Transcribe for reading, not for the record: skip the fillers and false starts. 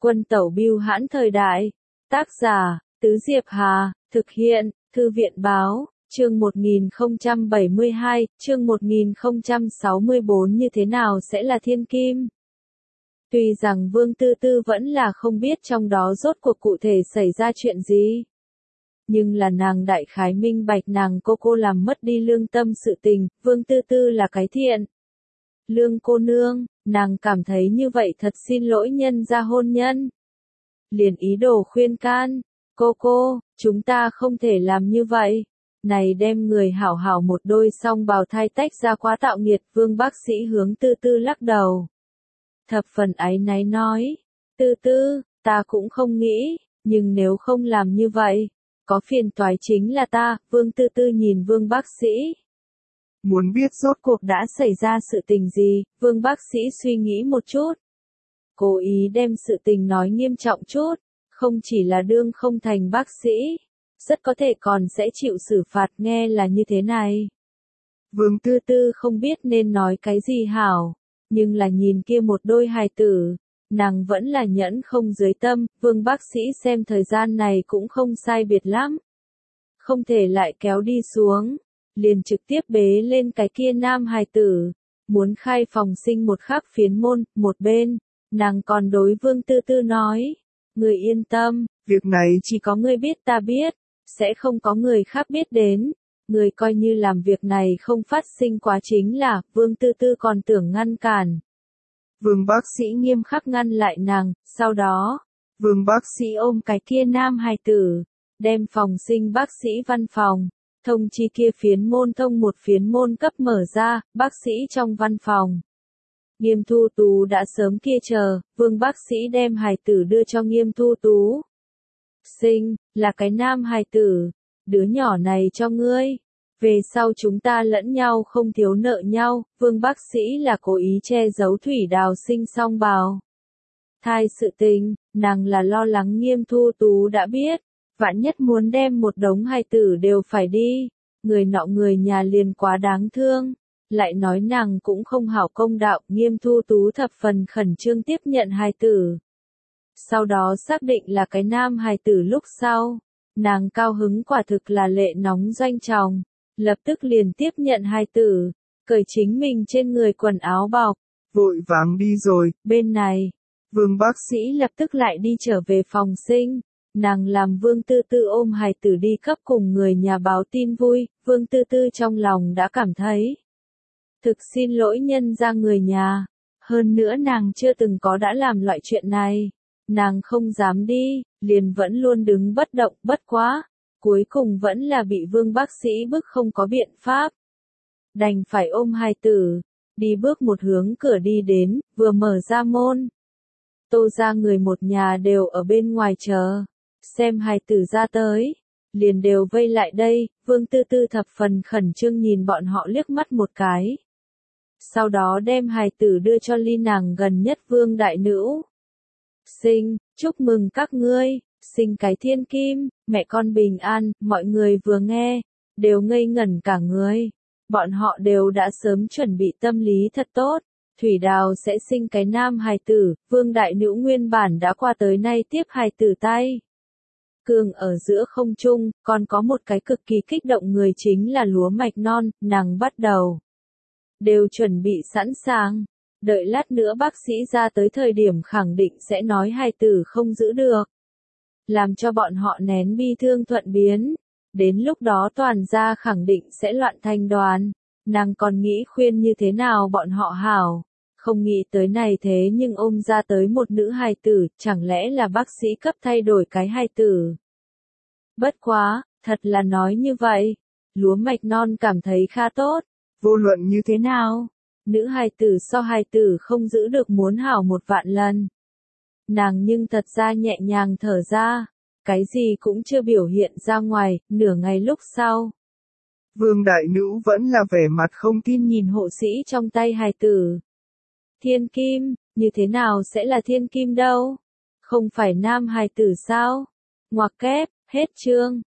Quân tẩu bưu hãn thời đại. Tác giả, Tứ Diệp Hà, thực hiện, Thư viện Báo, chương 1072, chương 1064 như thế nào sẽ là thiên kim? Tuy rằng Vương Tư Tư vẫn là không biết trong đó rốt cuộc cụ thể xảy ra chuyện gì. Nhưng là nàng đại khái minh bạch nàng cô làm mất đi lương tâm sự tình, Vương Tư Tư là cái thiện. Lương cô nương, nàng cảm thấy như vậy thật xin lỗi nhân gia hôn nhân. Liền ý đồ khuyên can, cô, chúng ta không thể làm như vậy. Này đem người hảo hảo một đôi song bào thai tách ra quá tạo nghiệt, Vương bác sĩ hướng Tư Tư lắc đầu. Thập phần áy náy nói, Tư Tư, ta cũng không nghĩ, nhưng nếu không làm như vậy, có phiền toái chính là ta. Vương Tư Tư nhìn Vương bác sĩ. Muốn biết rốt cuộc đã xảy ra sự tình gì, Vương bác sĩ suy nghĩ một chút. Cố ý đem sự tình nói nghiêm trọng chút, không chỉ là đương không thành bác sĩ, rất có thể còn sẽ chịu xử phạt, nghe là như thế này. Vương Tư Tư không biết nên nói cái gì hảo, nhưng là nhìn kia một đôi hài tử, nàng vẫn là nhẫn không dưới tâm. Vương bác sĩ xem thời gian này cũng không sai biệt lắm. Không thể lại kéo đi xuống, liền trực tiếp bế lên cái kia nam hài tử, muốn khai phòng sinh một khắc phiến môn. Một bên, nàng còn đối Vương Tư Tư nói, người yên tâm, việc này chỉ có ngươi biết ta biết, sẽ không có người khác biết đến. Người coi như làm việc này không phát sinh quá chính là. Vương Tư Tư còn tưởng ngăn cản. Vương bác sĩ nghiêm khắc ngăn lại nàng, sau đó, Vương bác sĩ ôm cái kia nam hài tử, đem phòng sinh bác sĩ văn phòng, thông chi kia phiến môn thông một phiến môn cấp mở ra. Bác sĩ trong văn phòng. Nghiêm Thu Tú đã sớm kia chờ, Vương bác sĩ đem hài tử đưa cho Nghiêm Thu Tú. Sinh, là cái nam hài tử, đứa nhỏ này cho ngươi. Về sau chúng ta lẫn nhau không thiếu nợ nhau. Vương bác sĩ là cố ý che giấu Thủy Đào sinh song bào thai sự tình, nàng là lo lắng Nghiêm Thu Tú đã biết, vạn nhất muốn đem một đống hài tử đều phải đi, người nọ người nhà liền quá đáng thương. Lại nói nàng cũng không hảo công đạo. Nghiêm Thu Tú thập phần khẩn trương tiếp nhận hài tử. Sau đó xác định là cái nam hài tử lúc sau, nàng cao hứng quả thực là lệ nóng doanh tròng, lập tức liền tiếp nhận hài tử, cởi chính mình trên người quần áo bọc, vội vàng đi rồi. Bên này, Vương bác sĩ lập tức lại đi trở về phòng sinh. Nàng làm Vương Tư Tư ôm hài tử đi cấp cùng người nhà báo tin vui. Vương Tư Tư trong lòng đã cảm thấy thực xin lỗi nhân ra người nhà. Hơn nữa nàng chưa từng có đã làm loại chuyện này. Nàng không dám đi, liền vẫn luôn đứng bất động. Bất quá, cuối cùng vẫn là bị Vương bác sĩ bức không có biện pháp. Đành phải ôm hài tử, đi bước một hướng cửa đi đến, vừa mở ra môn. Tô ra người một nhà đều ở bên ngoài chờ, xem hài tử ra tới, liền đều vây lại đây. Vương Tư Tư thập phần khẩn trương nhìn bọn họ liếc mắt một cái. Sau đó đem hài tử đưa cho ly nàng gần nhất Vương đại nữ. Sinh, chúc mừng các ngươi, sinh cái thiên kim, mẹ con bình an. Mọi người vừa nghe, đều ngây ngẩn cả người. Bọn họ đều đã sớm chuẩn bị tâm lý thật tốt. Thủy Đào sẽ sinh cái nam hài tử. Vương đại nữ nguyên bản đã qua tới nay tiếp hài tử tay cường ở giữa không trung, còn có một cái cực kỳ kích động người chính là lúa mạch non. Nàng bắt đầu đều chuẩn bị sẵn sàng, đợi lát nữa bác sĩ ra tới thời điểm khẳng định sẽ nói hài tử không giữ được, làm cho bọn họ nén bi thương thuận biến. Đến lúc đó toàn gia khẳng định sẽ loạn thành đoàn. Nàng còn nghĩ khuyên như thế nào bọn họ hảo, không nghĩ tới này thế nhưng ôm ra tới một nữ hài tử. Chẳng lẽ là bác sĩ cấp thay đổi cái hài tử? Bất quá, thật là nói như vậy, lúa mạch non cảm thấy khá tốt. Vô luận như thế nào, nữ hài tử so hài tử không giữ được muốn hảo 1.000.000 lần. Nàng nhưng thật ra nhẹ nhàng thở ra, cái gì cũng chưa biểu hiện ra ngoài. Nửa ngày lúc sau, Vương đại nữ vẫn là vẻ mặt không tin nhìn hộ sĩ trong tay hài tử. Thiên kim, như thế nào sẽ là thiên kim đâu? Không phải nam hài tử sao? Ngoặc kép, hết chương.